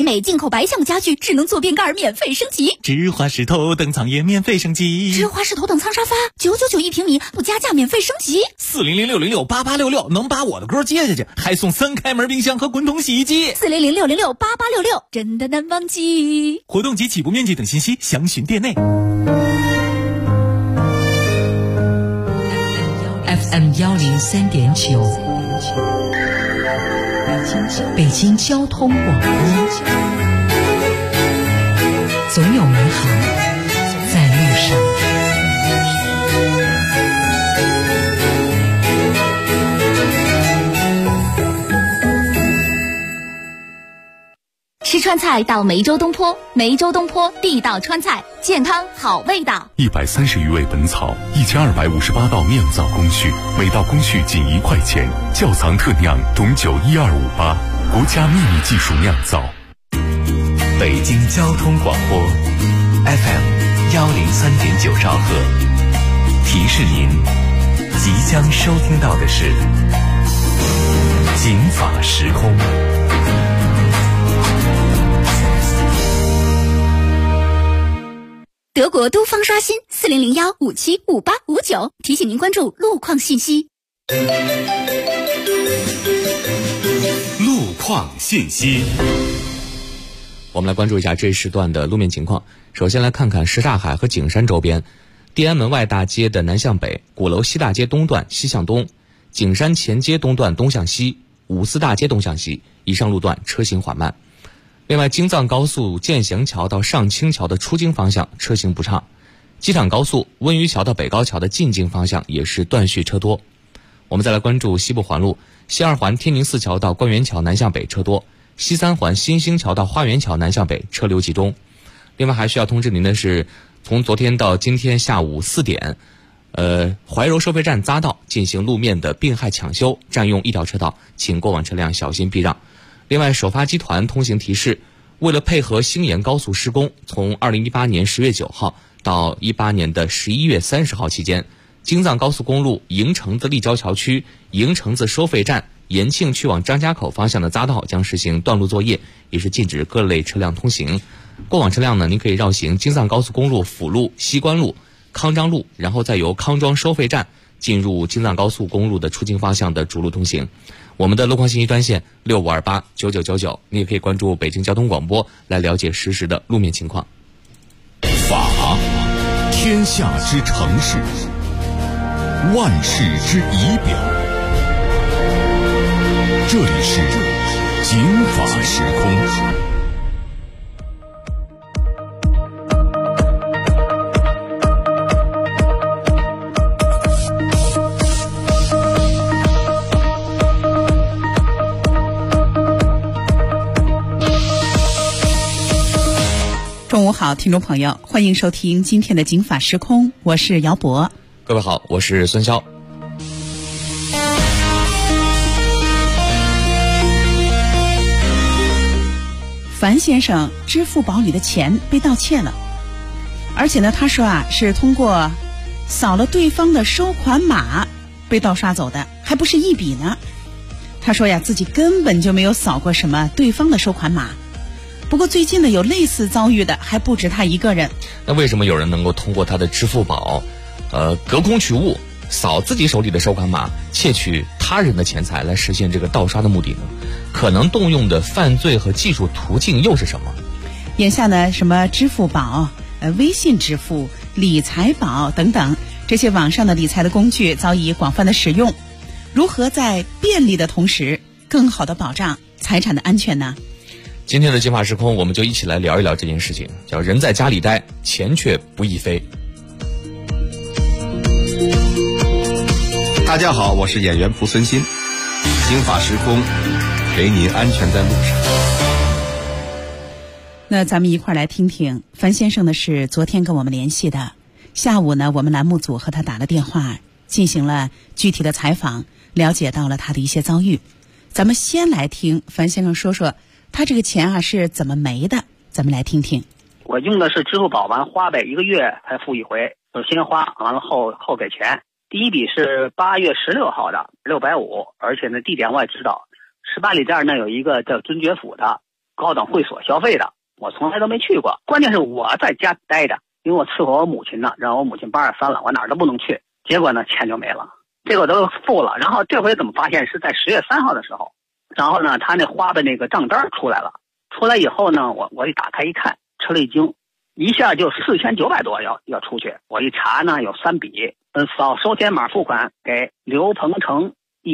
美进口白橡木家具智能坐便盖免费升级， 芝华士头等舱也免费升级， 芝华士头等舱沙发999一平米不加价免费升级 ，4006068866能把我的歌接下去，还送3开门冰箱和滚筒洗衣机 ，4006068866真的难忘记。 活动及起步面积等信息详询店内。 FM 103.9，北京交通广播，总有美好在路上。 吃川菜到梅州东坡，梅州东坡地道川菜，健康好味道。 130余味本草，1258道酿造工序，每道工序仅1块钱。窖藏特酿董酒12588，国家秘密技术酿造。 北京交通广播 FM 103.9兆赫，提示您即将收听到的是警法时空。 德国都方刷新4001575859，提醒您关注路况信息。 路况信息， 我们来关注一下这一时段的路面情况。首先来看看什刹海和景山周边，地安门外大街的南向北，鼓楼西大街东段西向东，景山前街东段东向西，五四大街东向西，以上路段车行缓慢。另外，京藏高速建祥桥到上清桥的出京方向车行不畅，机场高速温榆桥到北高桥的进京方向也是断续车多。我们再来关注西部环路，西二环天宁寺桥到官园桥南向北车多，西三环新兴桥到花园桥南向北车流集中。另外还需要通知您的是，从昨天到今天下午4点，怀柔收费站匝道进行路面的并害抢修，占用一条车道，请过往车辆小心避让。另外，首发集团通行提示，为了配合兴延高速施工，从2018年10月9号到18年的11月30号期间，京藏高速公路营城子立交桥区营城子收费站延庆去往张家口方向的匝道将实行断路作业，也是禁止各类车辆通行。过往车辆呢，您可以绕行京藏高速公路辅路、西关路、康庄路，然后再由康庄收费站进入京藏高速公路的出京方向的主路通行。我们的路况信息专线65289999，你也可以关注北京交通广播来了解实时的路面情况。 法，天下之城市，万世之仪表。这里是警法时空。 中午好，听众朋友，欢迎收听今天的警法时空，我是姚博。 各位好，我是孙潇。 樊先生支付宝里的钱被盗窃了，而且呢，他说是通过扫了对方的收款码被盗刷走的，还不是一笔呢。他说自己根本就没有扫过什么对方的收款码。不过最近呢，有类似遭遇的还不止他一个人。 那为什么有人能够通过他的支付宝隔空取物，扫自己手里的收款码，窃取他人的钱财来实现这个盗刷的目的呢？可能动用的犯罪和技术途径又是什么？ 眼下呢，什么支付宝、微信支付、理财宝等等，这些网上的理财的工具早已广泛的使用。如何在便利的同时更好的保障财产的安全呢？ 今天的警法时空，我们就一起来聊一聊这件事情，叫人在家里待，钱却不易飞。 大家好，我是演员蒲森新，警法时空，陪您安全在路上。 那咱们一块儿来听听樊先生呢，是昨天跟我们联系的，下午呢，我们栏目组和他打了电话，进行了具体的采访，了解到了他的一些遭遇。咱们先来听樊先生说说他这个钱是怎么没的，咱们来听听。 我用的是支付宝，完花呗，1个月才付一回，就先花，完了后给钱。第一笔是8月16号的650，而且呢地点我也知道，18里店那有一个叫尊爵府的， 高档会所消费的，我从来都没去过。关键是我在家待着，因为我伺候我母亲呢，让我母亲83了，我哪儿都不能去。结果呢，钱就没了，这个我都付了。然后这回怎么发现是在10月3号的时候，然后呢，他那花呗那个账单出来了，出来以后呢，我一打开一看，吃了一惊，一下就4900多要出去。我一查呢，有3笔，扫收钱码付款给刘鹏程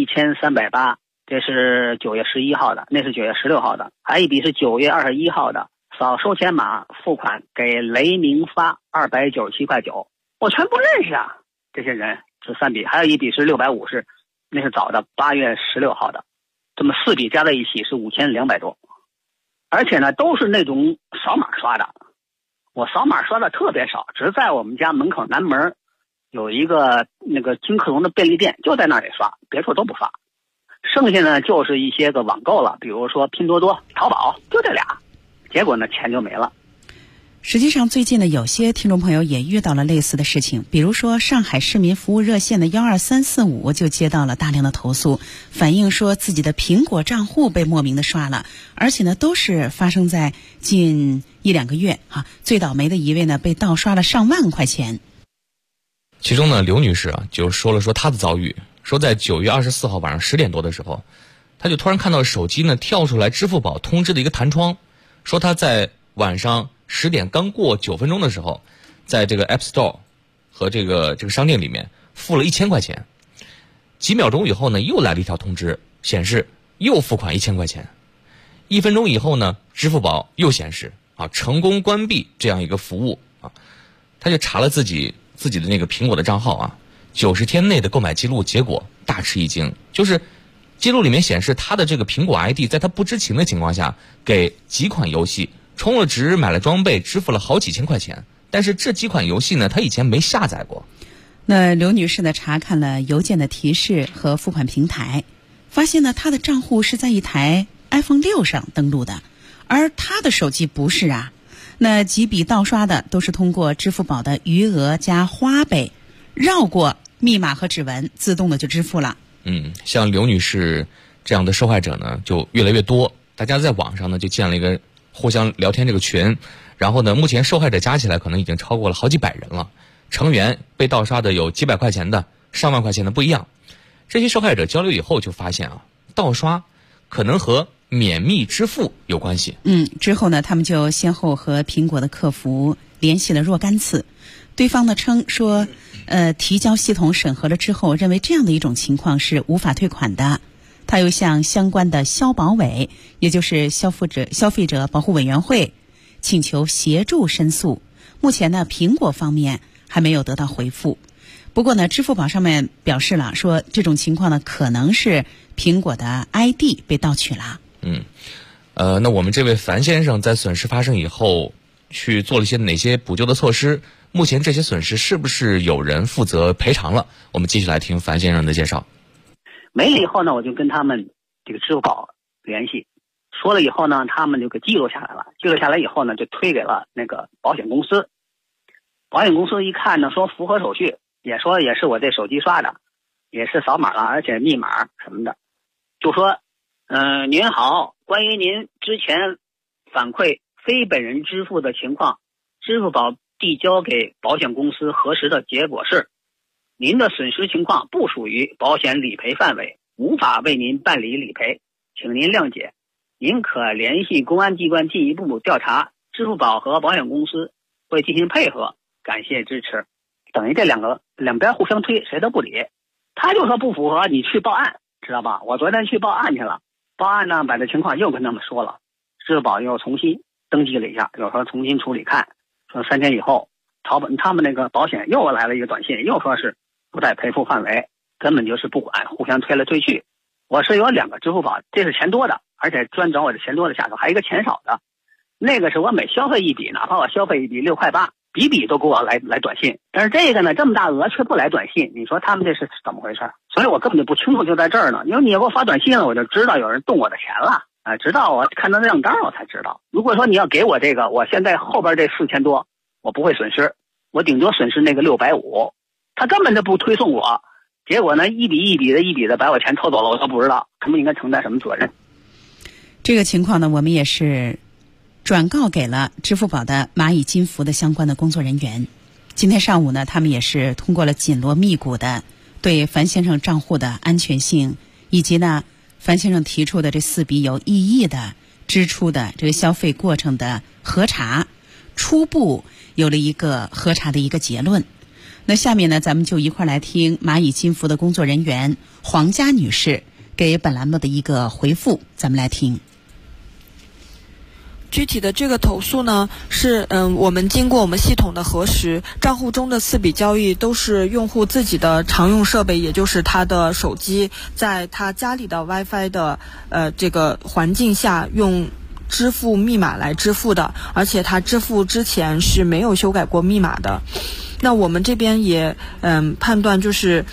1380，这是9月11号的，那是9月16号的，还一笔是9月21号的，扫收钱码付款给雷明发297.9块，我全不认识啊，这些人是3笔，还有一笔是650，那是早的8月16号的，这么4笔加在一起是5200多，而且呢都是那种扫码刷的。我扫码刷的特别少，只在我们家门口南门有一个那个金客隆的便利店，就在那里刷，别处都不刷。剩下呢就是一些个网购了，比如说拼多多、淘宝，就这俩。结果呢钱就没了。 实际上最近呢有些听众朋友也遇到了类似的事情，比如说上海市民服务热线的12345就接到了大量的投诉，反映说自己的苹果账户被莫名的刷了，而且呢都是发生在近1-2个月啊。最倒霉的一位呢被盗刷了上万块钱。 其中呢刘女士啊就说了她的遭遇，说在9月24号晚上10点多的时候，她就突然看到手机呢跳出来支付宝通知的一个弹窗，说她在晚上10点刚过9分钟的时候，在这个 App Store 和这个商店里面付了1000块钱。几秒钟以后呢，又来了一条通知，显示又付款1000块钱。1分钟以后呢，支付宝又显示成功关闭这样一个服务啊。他就查了自己的那个苹果的账号啊，90天内的购买记录，结果大吃一惊，就是记录里面显示他的这个苹果 ID 在他不知情的情况下，给几款游戏充了值，买了装备，支付了好几千块钱，但是这几款游戏呢他以前没下载过。 那刘女士呢查看了邮件的提示和付款平台，发现呢她的账户是在一台 iPhone 6上登录的，而她的手机不是啊。那几笔盗刷的都是通过支付宝的余额加花呗绕过密码和指纹，自动的就支付了。 像刘女士这样的受害者呢就越来越多，大家在网上呢就建了一个互相聊天这个群，然后呢目前受害者加起来可能已经超过了好几百人了，成员被盗刷的有几百块钱的、上万块钱的不一样。这些受害者交流以后就发现盗刷可能和免密支付有关系。 之后呢他们就先后和苹果的客服联系了若干次，对方呢称说提交系统审核了之后，认为这样的一种情况是无法退款的。他又向相关的消保委，也就是消费者保护委员会请求协助申诉。目前呢苹果方面还没有得到回复，不过呢支付宝上面表示了，说这种情况呢可能是苹果的 ID 被盗取了。 那我们这位樊先生在损失发生以后去做了一些哪些补救的措施？目前这些损失是不是有人负责赔偿了？我们继续来听樊先生的介绍。 没了以后呢，我就跟他们这个支付宝联系，说了以后呢，他们就给记录下来了。记录下来以后呢，就推给了那个保险公司。保险公司一看呢，说符合手续，也说也是我这手机刷的，也是扫码了，而且密码什么的，就说您好，关于您之前反馈非本人支付的情况，支付宝递交给保险公司核实的结果是，您的损失情况不属于保险理赔范围，无法为您办理理赔，请您谅解。您可联系公安机关进一步调查，支付宝和保险公司会进行配合，感谢支持。等于这两边互相推，谁都不理。他就说不符合，你去报案，知道吧？我昨天去报案去了，报案呢把这情况又跟他们说了，支付宝又重新登记了一下，又说重新处理看，说3天以后他们那个保险又来了一个短信，又说是不在赔付范围，根本就是不管，互相推来推去。我是有2个支付宝，这是钱多的，而且专找我这钱多的下头，还有一个钱少的，那个是我每消费一笔，哪怕我消费一笔6块8，笔笔都给我来短信。但是这个呢，这么大额却不来短信，你说他们这是怎么回事？所以我根本就不清楚，就在这儿呢。因为你给我发短信了，我就知道有人动我的钱了啊！直到我看到那账单我才知道。如果说你要给我这个，我现在后边这4000多，我不会损失，我顶多损失那个650，他根本就不推送我。结果呢，一笔一笔的把我钱偷走了，我都不知道他们应该承担什么责任。 这个情况呢，我们也是转告给了支付宝的蚂蚁金服的相关的工作人员。今天上午呢，他们也是通过了紧锣密鼓的对樊先生账户的安全性，以及呢樊先生提出的这4笔有异议的支出的这个消费过程的核查，初步有了一个核查的一个结论。那下面呢，咱们就一块来听蚂蚁金服的工作人员黄佳女士给本栏目的一个回复，咱们来听。 具体的这个投诉呢，是我们经过我们系统的核实，账户中的4笔交易都是用户自己的常用设备，也就是他的手机，在他家里的 WiFi 的这个环境下用支付密码来支付的，而且他支付之前是没有修改过密码的。那我们这边也判断就是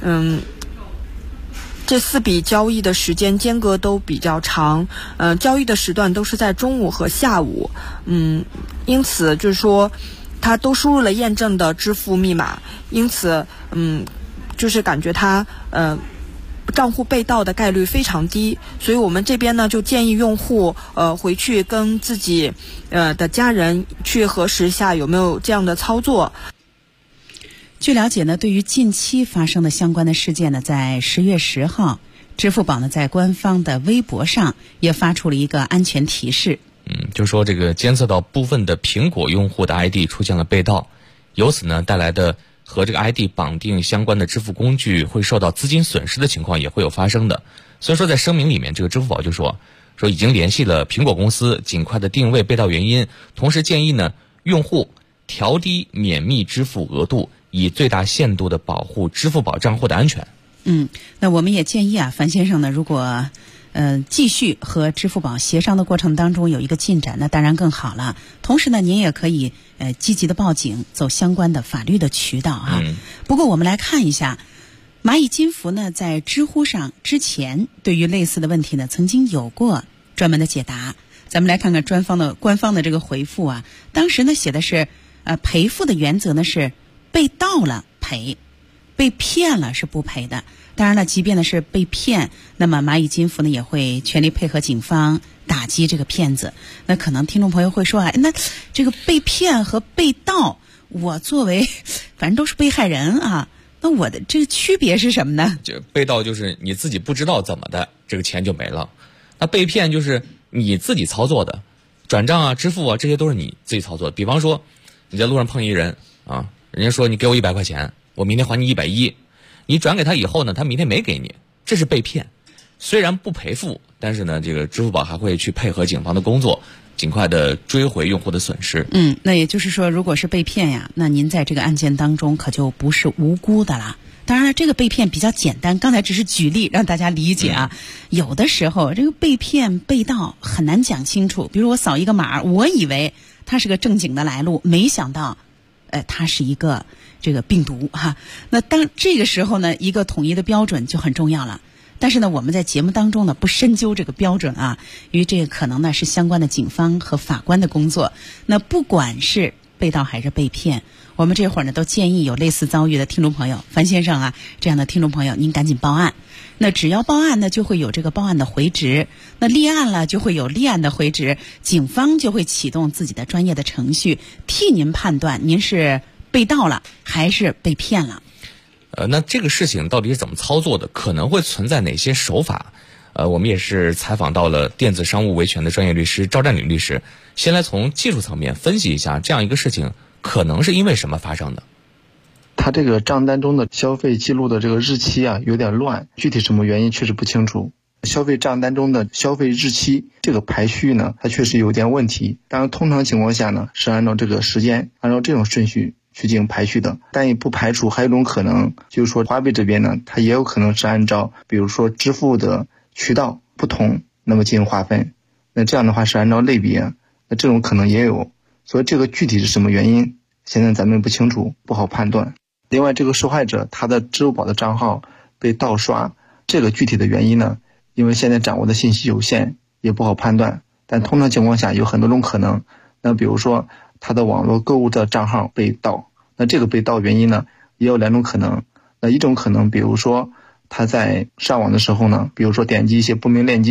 这4笔交易的时间间隔都比较长，交易的时段都是在中午和下午，因此就是说他都输入了验证的支付密码，因此就是感觉他账户被盗的概率非常低，所以我们这边呢就建议用户回去跟自己的家人去核实一下有没有这样的操作。 据了解呢，对于近期发生的相关的事件呢，在10月10号，支付宝呢在官方的微博上也发出了一个安全提示。 就说这个监测到部分的苹果用户的 ID 出现了被盗，由此呢带来的和这个 ID 绑定相关的支付工具会受到资金损失的情况也会有发生的。所以说在声明里面，这个支付宝就说已经联系了苹果公司，尽快的定位被盗原因，同时建议呢用户调低免密支付额度，以最大限度的保护支付宝账户的安全。 那我们也建议樊先生呢，如果继续和支付宝协商的过程当中有一个进展，那当然更好了。同时呢，您也可以积极的报警，走相关的法律的渠道啊。不过我们来看一下，蚂蚁金服呢在知乎上之前对于类似的问题呢曾经有过专门的解答。咱们来看看官方的这个回复啊。当时呢写的是赔付的原则呢是被盗了赔，被骗了是不赔的。当然了，即便呢是被骗，那么蚂蚁金服呢也会全力配合警方打击这个骗子。那可能听众朋友会说那这个被骗和被盗，我作为反正都是被害人啊，那我的这个区别是什么呢？ 就被盗就是你自己不知道怎么的，这个钱就没了。那被骗就是你自己操作的，转账啊、支付啊，这些都是你自己操作的。比方说你在路上碰一人啊，人家说你给我100块钱，我明天还你110，你转给他以后呢，他明天没给你，这是被骗。虽然不赔付，但是呢，这个支付宝还会去配合警方的工作，尽快的追回用户的损失。 那也就是说，如果是被骗呀，那您在这个案件当中可就不是无辜的了。当然了，这个被骗比较简单，刚才只是举例让大家理解啊。有的时候这个被骗被盗很难讲清楚，比如我扫一个码，我以为它是个正经的来路，没想到它是一个这个病毒哈。那当这个时候呢，一个统一的标准就很重要了。但是呢，我们在节目当中呢不深究这个标准啊，因为这个可能呢是相关的警方和法官的工作。那不管是被盗还是被骗，我们这会儿呢都建议有类似遭遇的听众朋友，樊先生啊这样的听众朋友，您赶紧报案。那只要报案呢，就会有这个报案的回执，那立案了就会有立案的回执，警方就会启动自己的专业的程序，替您判断您是被盗了还是被骗了。 那这个事情到底是怎么操作的？可能会存在哪些手法？我们也是采访到了电子商务维权的专业律师赵占领律师，先来从技术层面分析一下这样一个事情可能是因为什么发生的。 他这个账单中的消费记录的这个日期啊有点乱，具体什么原因确实不清楚。消费账单中的消费日期这个排序呢，它确实有点问题。当然通常情况下呢，是按照这个时间，按照这种顺序去进行排序的。但也不排除还有一种可能，就是说华为这边呢，它也有可能是按照比如说支付的渠道不同，那么进行划分。那这样的话是按照类别，那这种可能也有。所以这个具体是什么原因，现在咱们不清楚，不好判断。另外这个受害者他的支付宝的账号被盗刷，这个具体的原因呢，因为现在掌握的信息有限，也不好判断。但通常情况下有很多种可能。那比如说他的网络购物的账号被盗，那这个被盗原因呢也有2种可能。那一种可能比如说他在上网的时候呢，比如说点击一些不明链接，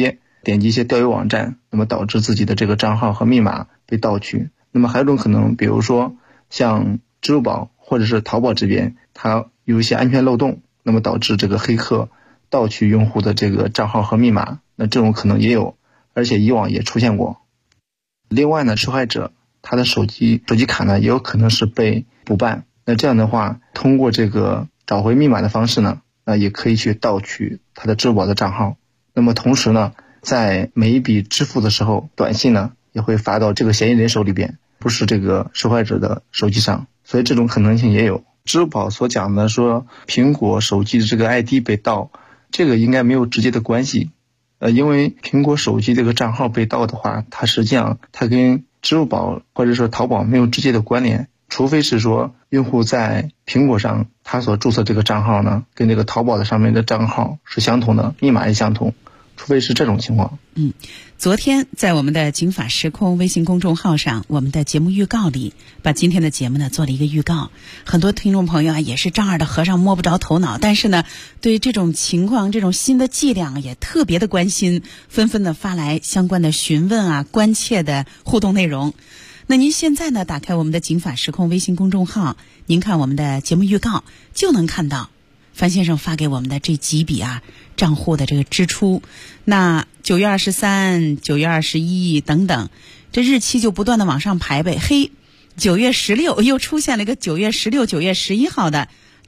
点击一些钓鱼网站，那么导致自己的这个账号和密码被盗取。那么还有一种可能，比如说像支付宝或者是淘宝这边，它有一些安全漏洞，那么导致这个黑客盗取用户的这个账号和密码，那这种可能也有，而且以往也出现过。另外呢，受害者他的手机卡呢也有可能是被补办，那这样的话，通过这个找回密码的方式呢，也可以去盗取他的支付宝的账号。那么同时呢，在每一笔支付的时候，短信呢也会发到这个嫌疑人手里边，不是这个受害者的手机上，所以这种可能性也有。支付宝所讲的说苹果手机的这个 ID 被盗，这个应该没有直接的关系。因为苹果手机这个账号被盗的话，它实际上它跟支付宝或者说淘宝没有直接的关联，除非是说用户在苹果上他所注册这个账号呢，跟这个淘宝的上面的账号是相同的，密码也相同，除非是这种情况。 昨天在我们的警法时空微信公众号上，我们的节目预告里把今天的节目呢做了一个预告。很多听众朋友也是丈二的和尚摸不着头脑，但是呢对这种情况这种新的伎俩也特别的关心，纷纷的发来相关的询问关切的互动内容。那您现在呢打开我们的警法时空微信公众号，您看我们的节目预告就能看到樊先生发给我们的这几笔账户的这个支出。那9月23、9月21等等，这日期就不断的往上排呗。9月16又出现了一个9月16、9月11号的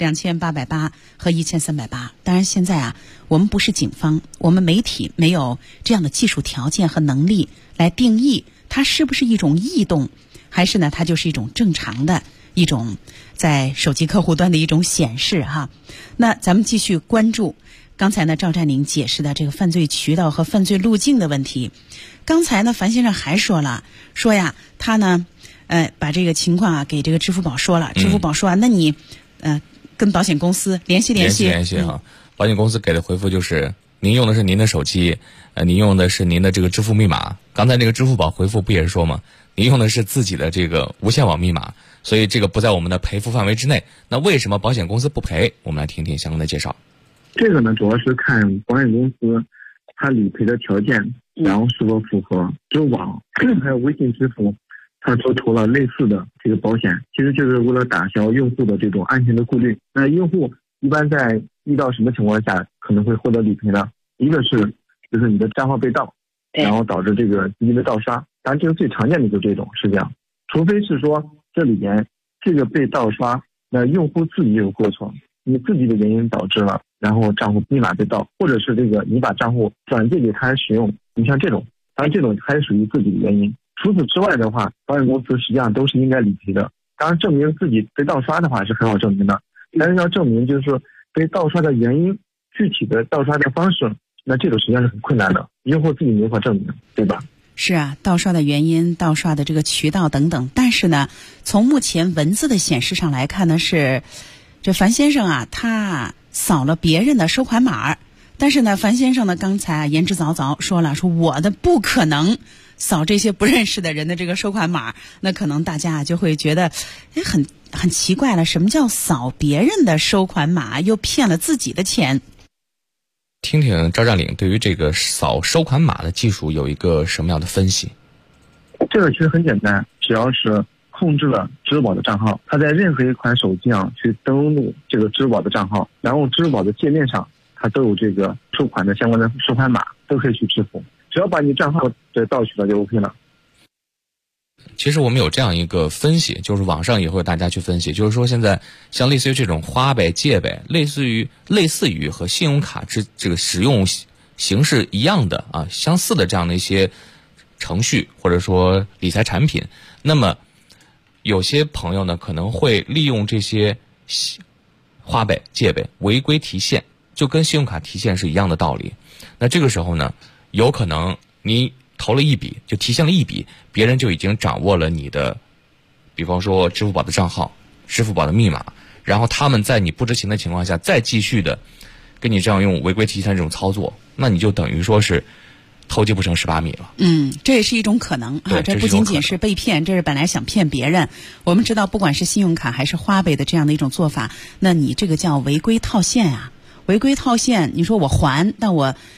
2880和1380。当然现在我们不是警方，我们媒体没有这样的技术条件和能力来定义它是不是一种异动，还是呢它就是一种正常的一种在手机客户端的一种显示那咱们继续关注刚才呢赵占领解释的这个犯罪渠道和犯罪路径的问题。刚才呢樊先生还说他呢把这个情况给这个支付宝说了，支付宝说那你跟保险公司联系保险公司给的回复就是您用的是您的手机，您用的是您的这个支付密码。刚才这个支付宝回复不也是说吗？您用的是自己的这个无线网密码，所以这个不在我们的赔付范围之内。那为什么保险公司不赔？我们来听听相关的介绍。 这个呢，主要是看保险公司它理赔的条件，然后是否符合支付宝还有微信支付，它都投了类似的这个保险，其实就是为了打消用户的这种安全的顾虑。那用户一般在遇到什么情况下可能会获得理赔呢？一个是就是你的账号被盗，然后导致这个资金的盗刷，当然这个最常见的就是这种是这样，除非是说这里面这个被盗刷，那用户自己有过错，你自己的原因导致了，然后账户密码被盗，或者是这个你把账户转借给他使用，你像这种，当然这种还属于自己的原因。除此之外的话，保险公司实际上都是应该理赔的。当然证明自己被盗刷的话是很好证明的，但是要证明就是说被盗刷的原因，具体的盗刷的方式，那这个实际上是很困难的，用户自己没法证明，对吧？ 是盗刷的原因、盗刷的这个渠道等等。但是呢，从目前文字的显示上来看呢，是这樊先生他扫了别人的收款码，但是呢，樊先生呢刚才言之凿凿说了，说我的不可能扫这些不认识的人的这个收款码。那可能大家就会觉得很奇怪了，什么叫扫别人的收款码又骗了自己的钱？ 听听赵占领对于这个扫收款码的技术有一个什么样的分析？ 这个其实很简单，只要是控制了支付宝的账号，他在任何一款手机上去登录这个支付宝的账号，然后支付宝的界面上它都有这个收款的相关的收款码，都可以去支付，只要把你账号给盗取了就 OK 了。 其实我们有这样一个分析，就是网上也会有大家去分析，就是说现在像类似于这种花呗、借呗，类似于和信用卡这个使用形式一样的相似的这样的一些程序或者说理财产品，那么有些朋友呢可能会利用这些花呗、借呗违规提现，就跟信用卡提现是一样的道理。那这个时候呢，有可能你投了一笔，就提现了一笔，别人就已经掌握了你的，比方说支付宝的账号、支付宝的密码，然后他们在你不知情的情况下再继续的跟你这样用违规提现这种操作，那你就等于说是偷鸡不成蚀把米了。 这也是一种可能这不仅仅是被骗，这是本来想骗别人。我们知道不管是信用卡还是花呗的这样的一种做法，那你这个叫违规套现违规套现，你说我还，但我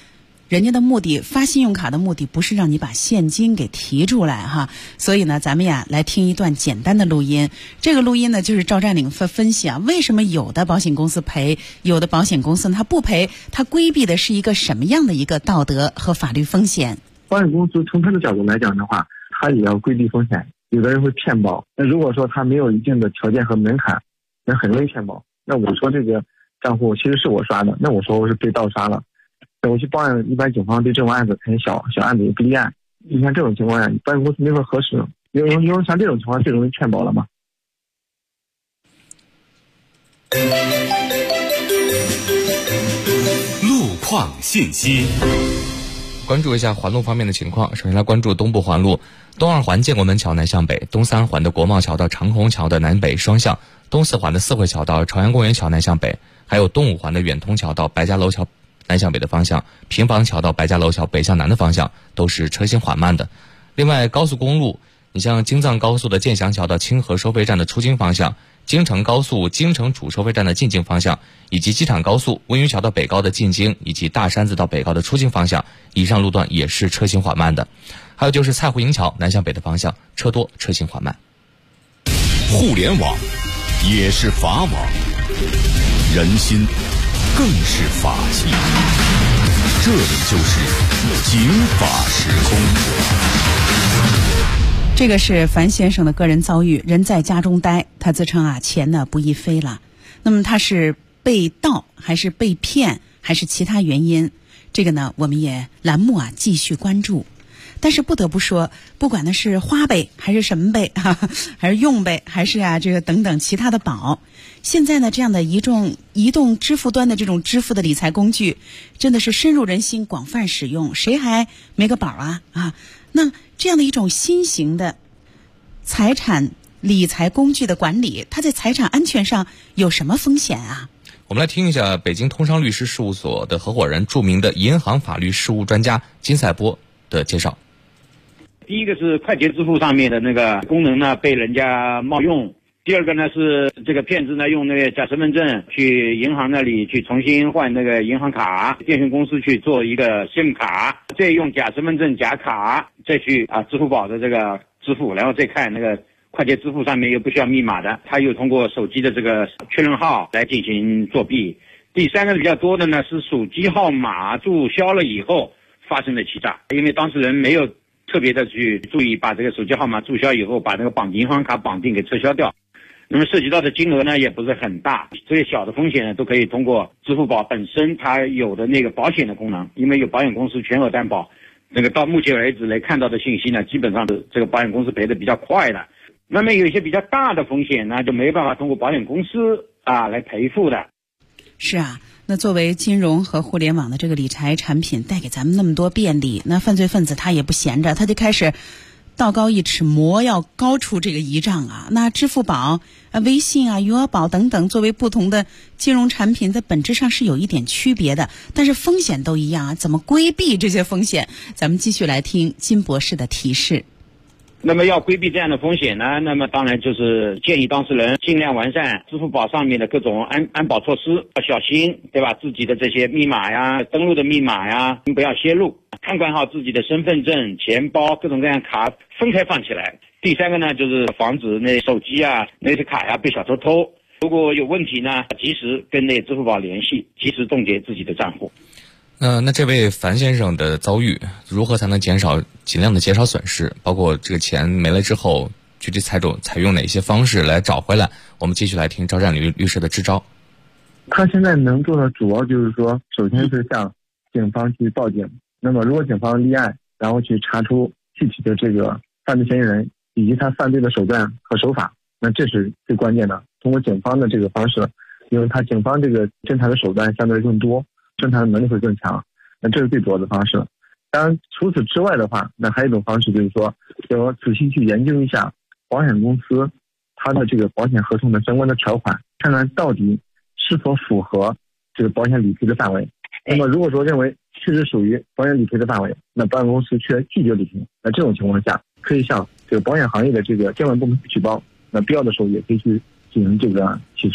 人家的目的，发信用卡的目的不是让你把现金给提出来哈。所以呢，咱们呀来听一段简单的录音。这个录音呢，就是赵占领分析啊，为什么有的保险公司赔，有的保险公司呢它不赔，它规避的是一个什么样的一个道德和法律风险？ 保险公司从他的角度来讲的话，他也要规避风险。有的人会骗保，那如果说他没有一定的条件和门槛，那很容易骗保。那我说这个账户其实是我刷的，那我说我是被盗刷了。我去报案，一般警方对这种案子很小案子也不立案。你像这种情况下，保险公司没法核实，因为像这种情况最容易骗保了嘛。 路况信息， 关注一下环路方面的情况。首先来关注东部环路，东二环建国门桥南向北，东三环的国贸桥到长虹桥的南北双向，东四环的四惠桥到朝阳公园桥南向北，还有东五环的远通桥到白家楼桥南向北的方向，平房桥到白家楼桥北向南的方向都是车行缓慢的。另外高速公路，你像京藏高速的建祥桥到清河收费站的出京方向，京承高速京承主收费站的进京方向，以及机场高速温榆桥到北高的进京，以及大山子到北高的出京方向，以上路段也是车行缓慢的。还有就是蔡湖营桥南向北的方向，车多车行缓慢。 互联网也是法网，人心更是法器。这里就是警法时空。 这个是樊先生的个人遭遇，人在家中待，他自称啊钱呢不易飞了。那么他是被盗还是被骗还是其他原因？这个呢我们也栏目啊继续关注。但是不得不说，不管那是花呗还是什么呗还是用呗还是这个等等其他的宝，现在呢这样的移动支付端的这种支付的理财工具真的是深入人心，广泛使用，谁还没个宝啊？那这样的一种新型的财产理财工具的管理，它在财产安全上有什么风险啊？ 我们来听一下北京通商律师事务所的合伙人、著名的银行法律事务专家金赛波的介绍。 第一个是快捷支付上面的那个功能呢被人家冒用，第二个呢是这个骗子呢用那个假身份证去银行那里去重新换那个银行卡，电信公司去做一个 SIM 卡，再用假身份证假卡再去支付宝的这个支付，然后再看那个快捷支付上面又不需要密码的，他又通过手机的这个确认号来进行作弊。第三个比较多的呢是手机号码注销了以后发生的欺诈，因为当事人没有特别的去注意把这个手机号码注销以后把那个银行卡绑定给撤销掉，那么涉及到的金额呢也不是很大，这些小的风险呢都可以通过支付宝本身它有的那个保险的功能，因为有保险公司全额担保，那个到目前为止来看到的信息呢基本上是这个保险公司赔的比较快的。那么有一些比较大的风险呢就没办法通过保险公司来赔付的。 是啊，那作为金融和互联网的这个理财产品带给咱们那么多便利，那犯罪分子他也不闲着，他就开始道高一尺，魔要高出这个1丈啊。那支付宝微信余额宝等等作为不同的金融产品，在本质上是有一点区别的，但是风险都一样怎么规避这些风险？咱们继续来听金博士的提示。 那么要规避这样的风险呢，那么当然就是建议当事人尽量完善支付宝上面的各种安保措施，要小心，对吧？自己的这些密码呀、登录的密码呀，不要泄露，看管好自己的身份证、钱包、各种各样卡分开放起来。第三个呢，就是防止那手机那些卡被小偷偷。如果有问题呢，及时跟那支付宝联系，及时冻结自己的账户。 那这位樊先生的遭遇，如何才能尽量的减少损失？包括这个钱没了之后，具体采用哪些方式来找回来？我们继续来听赵占领律师的支招。 他现在能做的主要就是说，首先是向警方去报警。那么如果警方立案，然后去查出具体的这个犯罪嫌疑人以及他犯罪的手段和手法，那这是最关键的。通过警方的这个方式，因为警方这个侦查的手段相对更多，侦查的能力会更强，那这是最主要的方式。当然除此之外的话，那还有一种方式就是说，要仔细去研究一下保险公司它的这个保险合同的相关的条款，看看到底是否符合这个保险理赔的范围。那么如果说认为确实属于保险理赔的范围，那保险公司却拒绝理赔，那这种情况下可以向这个保险行业的这个监管部门举报，那必要的时候也可以去进行这个起诉。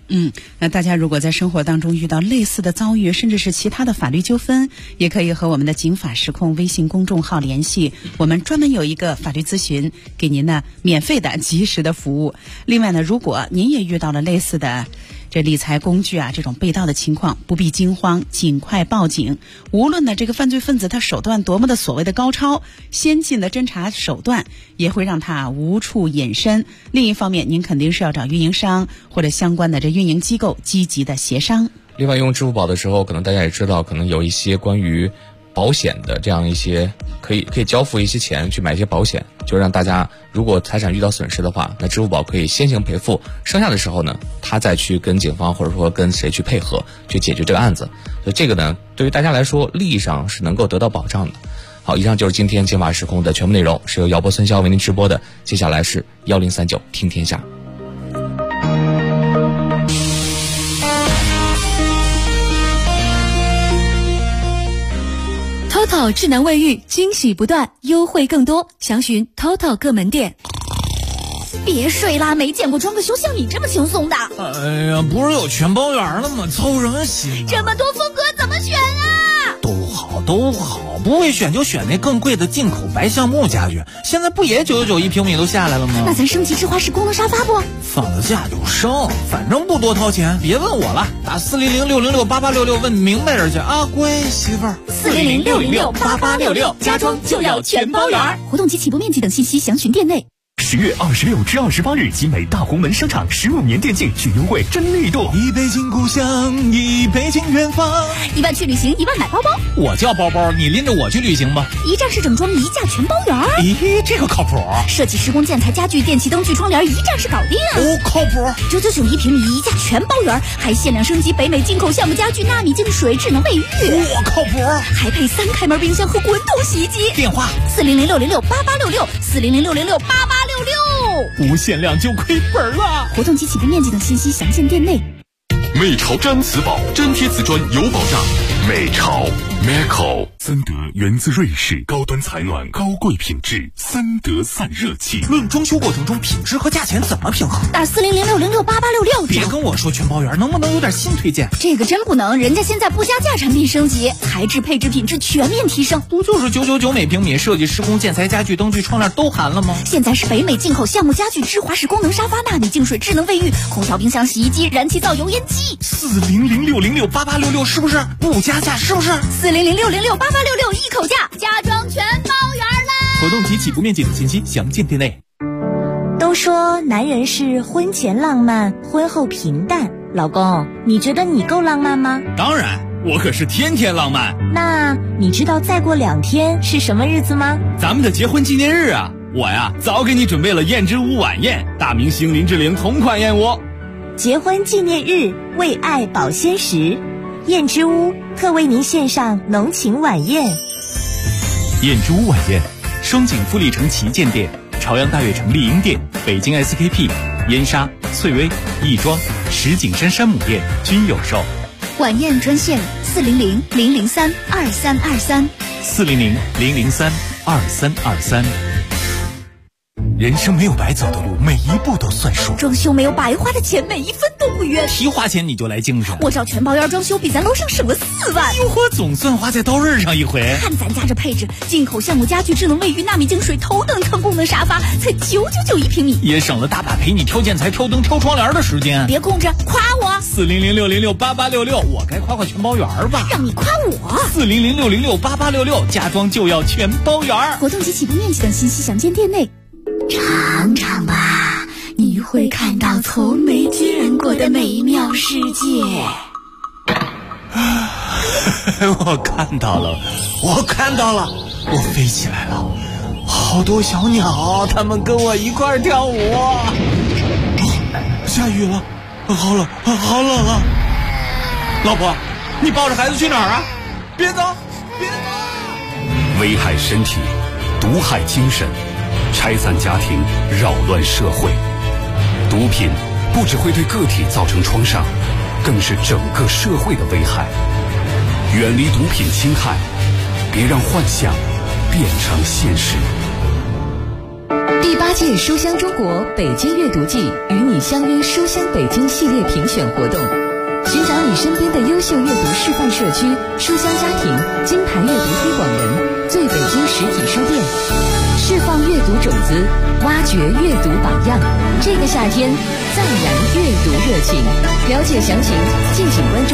那大家如果在生活当中遇到类似的遭遇，甚至是其他的法律纠纷，也可以和我们的警法实控微信公众号联系，我们专门有一个法律咨询，给您呢免费的及时的服务。另外呢，如果您也遇到了类似的这理财工具这种被盗的情况，不必惊慌，尽快报警。无论呢这个犯罪分子他手段多么的所谓的高超，先进的侦查手段也会让他无处隐身。另一方面，您肯定是要找运营商或者相关的这运营机构积极的协商。 另外，用支付宝的时候，可能大家也知道，可能有一些关于保险的这样一些可以交付一些钱去买一些保险，就让大家如果财产遇到损失的话，那支付宝可以先行赔付，剩下的时候呢，他再去跟警方或者说跟谁去配合去解决这个案子。所以这个呢，对于大家来说利益上是能够得到保障的。好，以上就是今天警法时空的全部内容，是由姚波、孙潇为您直播的。接下来是1039听天下。 TOTO 智能卫浴惊喜不断，优惠更多，详询 TOTO 各门店。别睡啦，没见过装个修像你这么轻松的。 哎呀，不是有全包圆了吗？凑人心。 这么多风格怎么选啊？ 都好，不会选就选那更贵的进口白橡木家具，现在不也999一平米都下来了吗？ 那咱升级智华式功能沙发不？ 放了假就升，反正不多掏钱，别问我了，打400-606-8866问明白人去啊，乖媳妇儿。 400-606-8866，家装就要全包圆。活动及起步面积等信息详询店内。 10月26至28日，集美大红门商场15年店庆巨优惠真力度， 一杯敬故乡，一杯敬远方。 1万去旅行，1万买包包。 我叫包包，你拎着我去旅行吧。 一站式整装，一价全包圆。 咦，这个靠谱。 设计施工建材家具电器灯具窗帘，一站式搞定。 哦，靠谱。 999一平米，一价全包圆，还限量升级北美进口橡木家具纳米净水智能卫浴。 我靠谱。 还配3开门冰箱和滚筒洗衣机。 电话 400-606-8866，400-606-8866。 无限量就亏本了。 活动及起步面积等信息详见店内。 美潮毡瓷宝，粘贴瓷砖有保障。美潮 Meco 森德源自瑞士，高端采暖，高贵品质，森德散热器。 论装修过程中品质和价钱怎么平衡？ 打400-606-8866。 别跟我说全包圆，能不能有点新推荐？ 这个真不能，人家现在不加价产品升级，材质配置品质全面提升。 不就是999每平米，设计施工建材家具灯具窗帘都含了吗？ 现在是北美进口橡木家具智华式功能沙发纳米净水智能卫浴空调冰箱洗衣机燃气灶油烟机。 400-606-8866是不是不加价？是不是 400-606-8866一口价，家装全包圆啦！ 活动及起步面积等信息详见店内。 都说男人是婚前浪漫，婚后平淡。老公，你觉得你够浪漫吗？ 当然，我可是天天浪漫。 那你知道再过2天是什么日子吗？ 咱们的结婚纪念日啊！我呀，早给你准备了燕之屋晚宴，大明星林志玲同款燕窝。 结婚纪念日，为爱保鲜时，燕之屋特为您献上浓情晚宴。 燕之屋晚宴，双井富力城旗舰店、朝阳大悦城丽婴店、北京 SKP、燕莎、翠微、亦庄、石景山山姆店均有售。 晚宴专线400-003-2323。 400-003-2323。人生没有白走的路，每一步都算数。 装修没有白花的钱，每一分都不冤。 提花钱你就来精神。 我找全包圆装修，比咱楼上省了4万。 哟呵，总算花在刀刃上一回。 看咱家这配置，进口橡木家具、智能卫浴、纳米净水、头等舱功能沙发，才999一平米， 也省了大把陪你挑建材、挑灯、挑窗帘的时间。 别空着，夸我。 400-606-8866，我该夸全包圆吧？ 让你夸我。 400-606-8866，家装就要全包圆。 活动及起步面积等信息详见店内。尝尝吧，你会看到从没见过的美妙世界。 我看到了，我飞起来了，好多小鸟，它们跟我一块跳舞。下雨了，好冷啊！老婆，你抱着孩子去哪儿啊？别走！ 危害身体，毒害精神，拆散家庭，扰乱社会。毒品不只会对个体造成创伤，更是整个社会的危害。远离毒品侵害，别让幻想变成现实。 第8届书香中国北京阅读季与你相约书香北京系列评选活动，寻找你身边的优秀阅读示范社区、书香家庭、金牌阅读推广人、最北京实体书店，释放阅读种子，挖掘阅读榜样。这个夏天，再燃阅读热情。了解详情，敬请关注